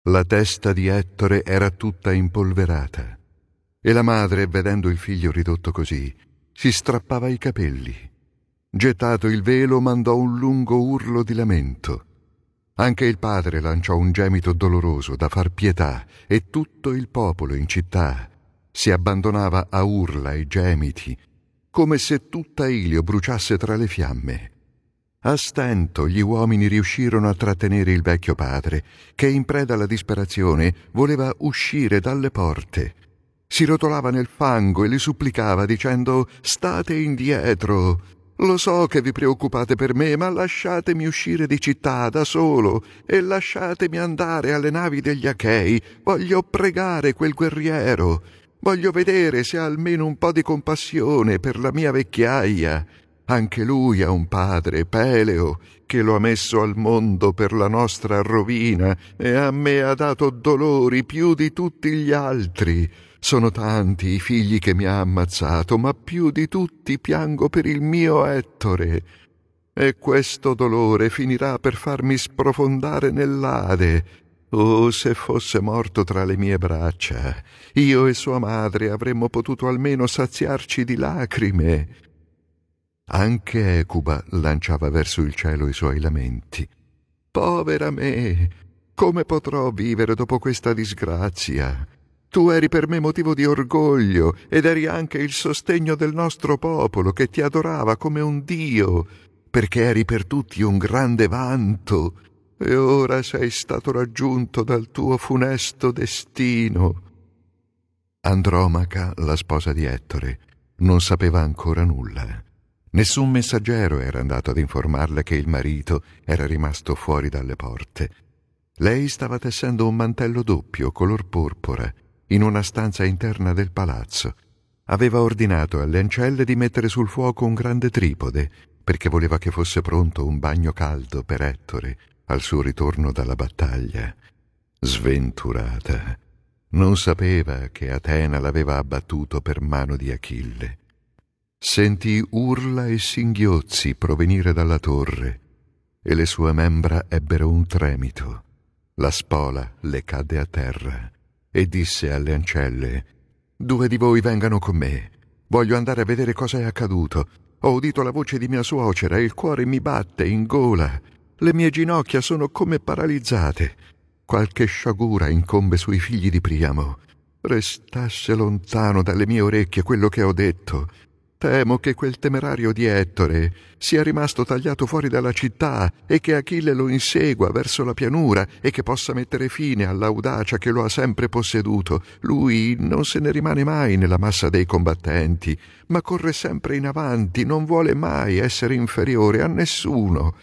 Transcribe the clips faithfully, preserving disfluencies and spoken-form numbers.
La testa di Ettore era tutta impolverata e la madre, vedendo il figlio ridotto così, si strappava i capelli. Gettato il velo, mandò un lungo urlo di lamento. Anche il padre lanciò un gemito doloroso da far pietà e tutto il popolo in città si abbandonava a urla e gemiti, come se tutta Ilio bruciasse tra le fiamme. A stento gli uomini riuscirono a trattenere il vecchio padre, che in preda alla disperazione voleva uscire dalle porte. Si rotolava nel fango e li supplicava dicendo: «State indietro! Lo so che vi preoccupate per me, ma lasciatemi uscire di città da solo e lasciatemi andare alle navi degli Achei. Voglio pregare quel guerriero. Voglio vedere se ha almeno un po' di compassione per la mia vecchiaia. Anche lui ha un padre, Peleo, che lo ha messo al mondo per la nostra rovina e a me ha dato dolori più di tutti gli altri. Sono tanti i figli che mi ha ammazzato, ma più di tutti piango per il mio Ettore. E questo dolore finirà per farmi sprofondare nell'Ade. Oh, se fosse morto tra le mie braccia, io e sua madre avremmo potuto almeno saziarci di lacrime». Anche Ecuba lanciava verso il cielo i suoi lamenti. «Povera me! Come potrò vivere dopo questa disgrazia? Tu eri per me motivo di orgoglio ed eri anche il sostegno del nostro popolo, che ti adorava come un dio, perché eri per tutti un grande vanto, e ora sei stato raggiunto dal tuo funesto destino». Andromaca, la sposa di Ettore, non sapeva ancora nulla. Nessun messaggero era andato ad informarle che il marito era rimasto fuori dalle porte. Lei stava tessendo un mantello doppio, color porpora, in una stanza interna del palazzo. Aveva ordinato alle ancelle di mettere sul fuoco un grande tripode, perché voleva che fosse pronto un bagno caldo per Ettore al suo ritorno dalla battaglia. Sventurata, non sapeva che Atena l'aveva abbattuto per mano di Achille. Sentì urla e singhiozzi provenire dalla torre e le sue membra ebbero un tremito. La spola le cadde a terra e disse alle ancelle: «Due di voi vengano con me. Voglio andare a vedere cosa è accaduto. Ho udito la voce di mia suocera e il cuore mi batte in gola. Le mie ginocchia sono come paralizzate. Qualche sciagura incombe sui figli di Priamo. Restasse lontano dalle mie orecchie quello che ho detto. Temo che quel temerario di Ettore sia rimasto tagliato fuori dalla città e che Achille lo insegua verso la pianura e che possa mettere fine all'audacia che lo ha sempre posseduto. Lui non se ne rimane mai nella massa dei combattenti, ma corre sempre in avanti, non vuole mai essere inferiore a nessuno».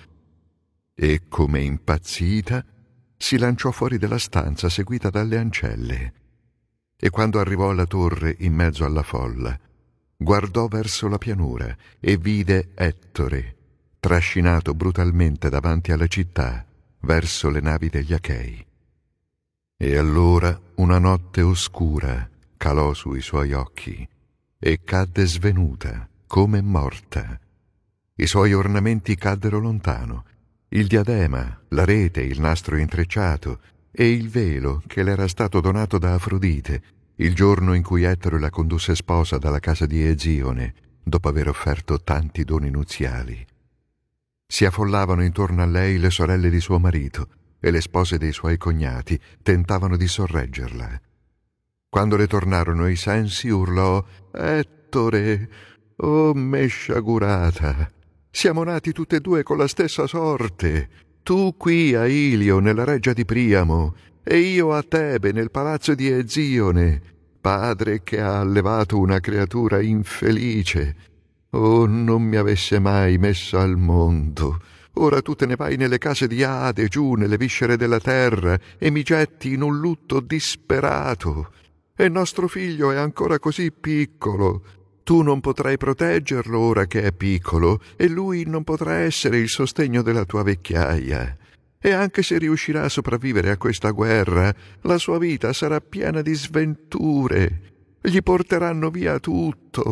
E, come impazzita, si lanciò fuori della stanza seguita dalle ancelle. E quando arrivò alla torre in mezzo alla folla, guardò verso la pianura e vide Ettore, trascinato brutalmente davanti alla città, verso le navi degli Achei. E allora una notte oscura calò sui suoi occhi e cadde svenuta, come morta. I suoi ornamenti caddero lontano, il diadema, la rete, il nastro intrecciato e il velo che le era stato donato da Afrodite il giorno in cui Ettore la condusse sposa dalla casa di Ezione, dopo aver offerto tanti doni nuziali. Si affollavano intorno a lei le sorelle di suo marito e le spose dei suoi cognati tentavano di sorreggerla. Quando le tornarono i sensi urlò: «Ettore, oh me sciagurata, siamo nati tutte e due con la stessa sorte, tu qui a Ilio nella reggia di Priamo e io a Tebe nel palazzo di Ezione, padre che ha allevato una creatura infelice. Oh, non mi avesse mai messo al mondo. Ora tu te ne vai nelle case di Ade, giù nelle viscere della terra, e mi getti in un lutto disperato. E nostro figlio è ancora così piccolo. Tu non potrai proteggerlo ora che è piccolo, e lui non potrà essere il sostegno della tua vecchiaia. E anche se riuscirà a sopravvivere a questa guerra, la sua vita sarà piena di sventure. Gli porteranno via tutto.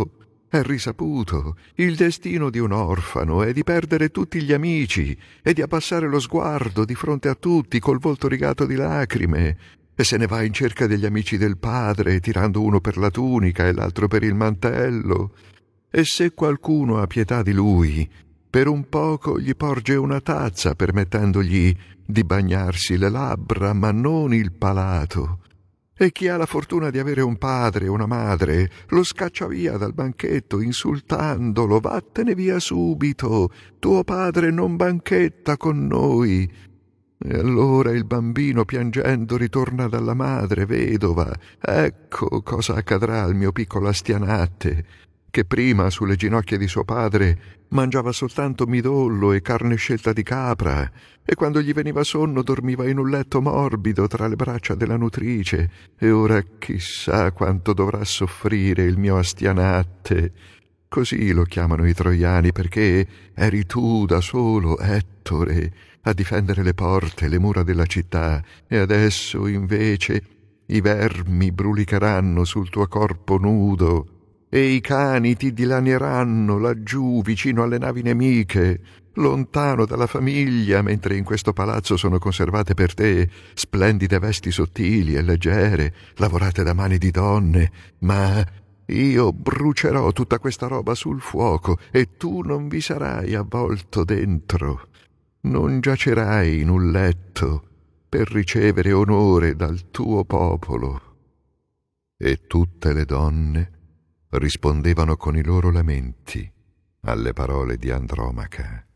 è risaputo, il destino di un orfano è di perdere tutti gli amici e di abbassare lo sguardo di fronte a tutti col volto rigato di lacrime, e se ne va in cerca degli amici del padre, tirando uno per la tunica e l'altro per il mantello. E se qualcuno ha pietà di lui, per un poco gli porge una tazza, permettendogli di bagnarsi le labbra, ma non il palato. E chi ha la fortuna di avere un padre e una madre lo scaccia via dal banchetto insultandolo: vattene via subito, tuo padre non banchetta con noi. E allora il bambino piangendo ritorna dalla madre vedova. Ecco cosa accadrà al mio piccolo Astianate, che prima sulle ginocchia di suo padre mangiava soltanto midollo e carne scelta di capra, e quando gli veniva sonno dormiva in un letto morbido tra le braccia della nutrice, e ora chissà quanto dovrà soffrire il mio Astianate. Così lo chiamano i troiani, perché eri tu da solo, Ettore, a difendere le porte e le mura della città, e adesso invece i vermi brulicheranno sul tuo corpo nudo e i cani ti dilanieranno laggiù vicino alle navi nemiche, lontano dalla famiglia, mentre in questo palazzo sono conservate per te splendide vesti sottili e leggere, lavorate da mani di donne, ma io brucerò tutta questa roba sul fuoco e tu non vi sarai avvolto dentro. Non giacerai in un letto per ricevere onore dal tuo popolo. E tutte le donne rispondevano con i loro lamenti alle parole di Andromaca.